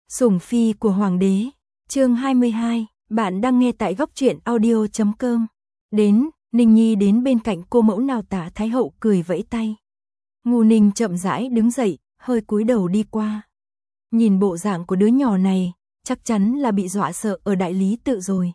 Sủng phi của hoàng đế, chương 22, bạn đang nghe tại góc truyện audio.com. Ninh Nhi đến bên cạnh cô mẫu nào Tạ Thái Hậu cười vẫy tay. Ngô Ninh chậm rãi đứng dậy, hơi cúi đầu đi qua. Nhìn bộ dạng của đứa nhỏ này, chắc chắn là bị dọa sợ ở đại lý tự rồi.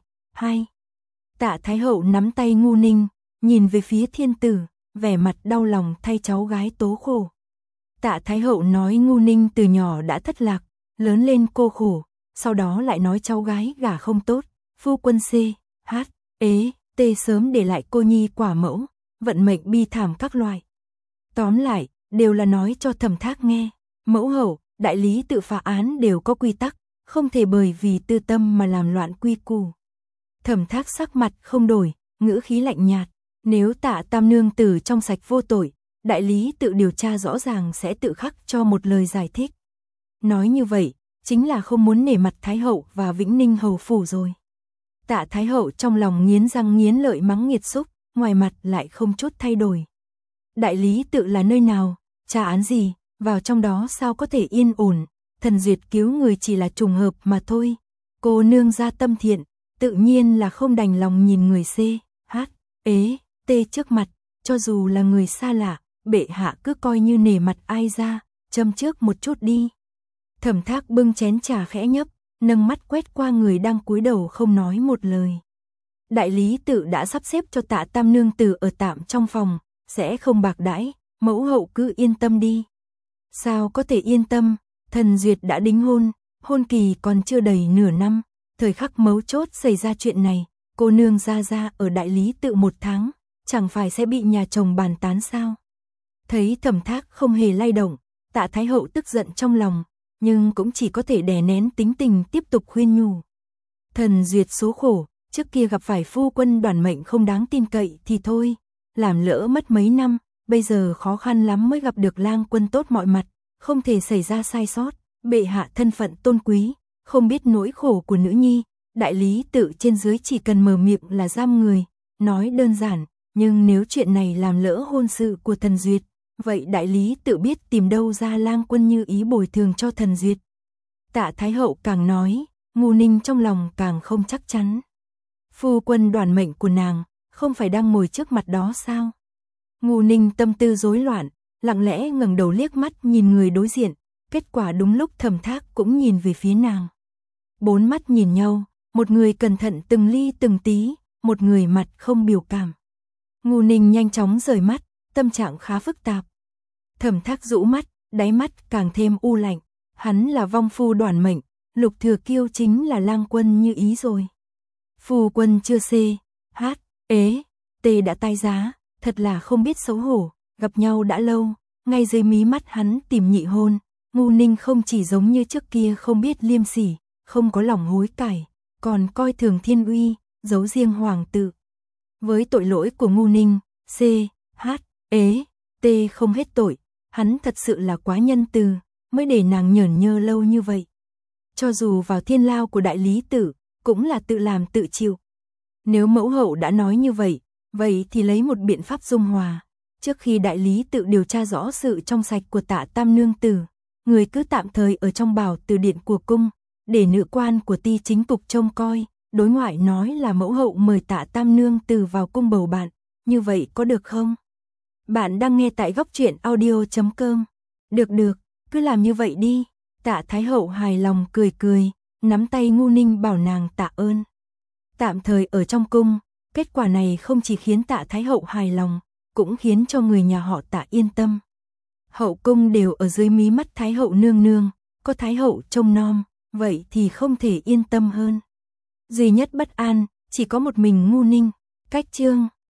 Tạ Thái Hậu nắm tay Ngô Ninh, nhìn về phía thiên tử, vẻ mặt đau lòng thay cháu gái tố khổ. Tạ Thái Hậu nói Ngô Ninh từ nhỏ đã thất lạc, lớn lên cô khổ, sau đó lại nói cháu gái gả không tốt, phu quân T sớm để lại cô nhi quả mẫu, vận mệnh bi thảm các loại. Tóm lại, đều là nói cho Thẩm Thác nghe, mẫu hậu, đại lý tự phá án đều có quy tắc, không thể bởi vì tư tâm mà làm loạn quy củ. Thẩm Thác sắc mặt không đổi, ngữ khí lạnh nhạt, nếu Tạ Tam nương tử trong sạch vô tội, đại lý tự điều tra rõ ràng sẽ tự khắc cho một lời giải thích. Nói như vậy, chính là không muốn nể mặt Thái Hậu và Vĩnh Ninh hầu phủ rồi. Tạ Thái Hậu trong lòng nghiến răng nghiến lợi mắng nghiệt xúc, ngoài mặt lại không chút thay đổi. Đại lý tự là nơi nào, tra án gì, vào trong đó sao có thể yên ổn, thần duyệt cứu người chỉ là trùng hợp mà thôi. Cô nương gia tâm thiện, tự nhiên là không đành lòng nhìn người T trước mặt, cho dù là người xa lạ, bệ hạ cứ coi như nể mặt ai ra, châm trước một chút đi. Thẩm Thác bưng chén trà khẽ nhấp, nâng mắt quét qua người đang cúi đầu không nói một lời. Đại lý tự đã sắp xếp cho Tạ Tam nương tử ở tạm trong phòng, sẽ không bạc đãi, mẫu hậu cứ yên tâm đi. Sao có thể yên tâm, thần duyệt đã đính hôn, hôn kỳ còn chưa đầy nửa năm, thời khắc mấu chốt xảy ra chuyện này, cô nương ra ở đại lý tự 1 tháng, chẳng phải sẽ bị nhà chồng bàn tán sao? Thấy Thẩm Thác không hề lay động, Tạ Thái Hậu tức giận trong lòng, nhưng cũng chỉ có thể đè nén tính tình tiếp tục khuyên nhủ. Thần duyệt số khổ, trước kia gặp phải phu quân Đoàn mệnh không đáng tin cậy thì thôi, làm lỡ mất mấy năm, bây giờ khó khăn lắm mới gặp được lang quân tốt mọi mặt, không thể xảy ra sai sót, bệ hạ thân phận tôn quý, không biết nỗi khổ của nữ nhi, đại lý tự trên dưới chỉ cần mở miệng là giam người, nói đơn giản, nhưng nếu chuyện này làm lỡ hôn sự của thần duyệt, vậy đại lý tự biết tìm đâu ra lang quân như ý bồi thường cho thần duyệt. Tạ Thái Hậu càng nói, Ngô Ninh trong lòng càng không chắc chắn. Phu quân Đoàn mệnh của nàng, không phải đang ngồi trước mặt đó sao? Ngô Ninh tâm tư rối loạn, lặng lẽ ngẩng đầu liếc mắt nhìn người đối diện, kết quả đúng lúc Thẩm Thác cũng nhìn về phía nàng. 4 mắt nhìn nhau, một người cẩn thận từng ly từng tí, một người mặt không biểu cảm. Ngô Ninh nhanh chóng rời mắt, tâm trạng khá phức tạp. Thẩm Thác rũ mắt, đáy mắt càng thêm u lạnh, hắn là vong phu Đoàn mệnh, Lục Thừa Kiêu chính là lang quân như ý rồi. Phu quân chưa T đã tái giá, thật là không biết xấu hổ, gặp nhau đã lâu, ngay dưới mí mắt hắn tìm nhị hôn, Ngô Ninh không chỉ giống như trước kia không biết liêm sỉ, không có lòng hối cải, còn coi thường thiên uy, giấu riêng hoàng tử. Với tội lỗi của Ngô Ninh, T không hết tội, hắn thật sự là quá nhân từ, mới để nàng nhởn nhơ lâu như vậy. Cho dù vào thiên lao của đại lý tự, cũng là tự làm tự chịu. Nếu mẫu hậu đã nói như vậy, vậy thì lấy một biện pháp dung hòa. Trước khi đại lý tự điều tra rõ sự trong sạch của Tạ Tam nương tử, người cứ tạm thời ở trong bảo từ điện của cung, để nữ quan của Ti chính cục trông coi, đối ngoại nói là mẫu hậu mời Tạ Tam nương tử vào cung bầu bạn, như vậy có được không? Bạn đang nghe tại góc truyện audio.com. Được, cứ làm như vậy đi. Tạ Thái Hậu hài lòng cười, nắm tay Ngô Ninh bảo nàng tạ ơn. Tạm thời ở trong cung, kết quả này không chỉ khiến Tạ Thái Hậu hài lòng, cũng khiến cho người nhà họ Tạ yên tâm. Hậu cung đều ở dưới mí mắt Thái Hậu nương nương, có Thái Hậu trông nom, vậy thì không thể yên tâm hơn. Duy nhất bất an, chỉ có một mình Ngô Ninh. Cách chương